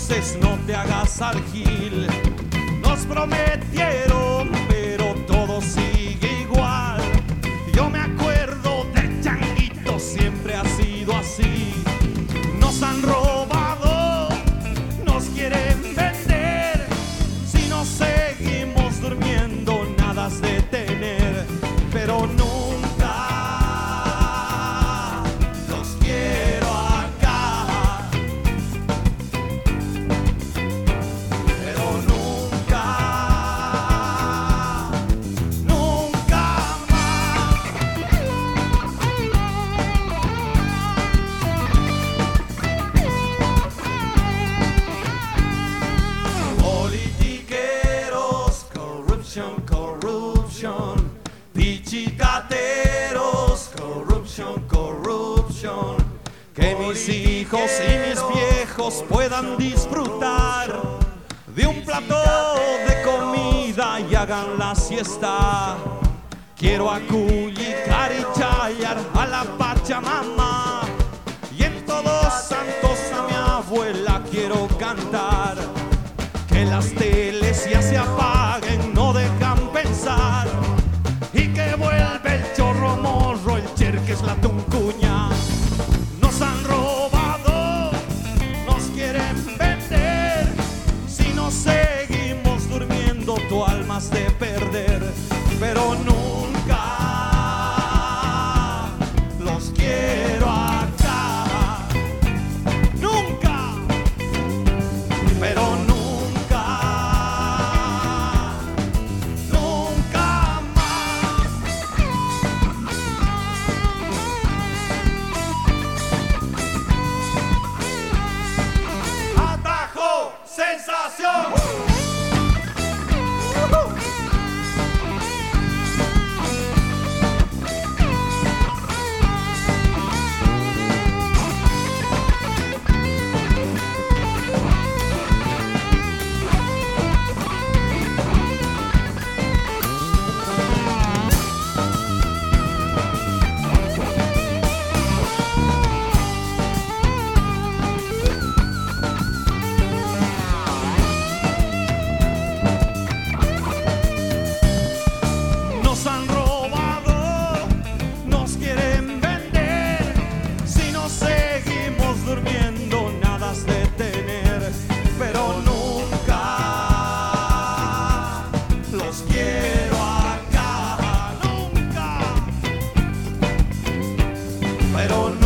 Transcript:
entonces no te hagas al gil. Nos prometieron, pero todo sigue igual. Yo me acuerdo del changuito, siempre ha sido así. Nos han robado, nos quieren vender. Si nos seguimos durmiendo, nada has de tener. Pero nunca los quiero acá. Pero nunca, nunca más. Politiqueros, corruption, corruption. Pichicateros, corruption, corruption. Que mis hijos y mis viejos puedan disfrutar de un plato de comida y hagan la siesta. Quiero acullicar y chayar a la Pachamama, y en Todos Santos a mi abuela quiero cantar. Que las teles ya se apaguen, no dejan pensar. Y que vuelve el chorro morro, el cherques, la tuncuña. Nos han robado, nos quieren vender. Si nos seguimos durmiendo, tu alma has de perder. Pero nunca los quiero acá. Nunca, pero nunca. ¡Sensación! Nos han robado, nos quieren vender. Si nos seguimos durmiendo, nada has de tener. Pero nunca los quiero acá. Nunca, pero nunca.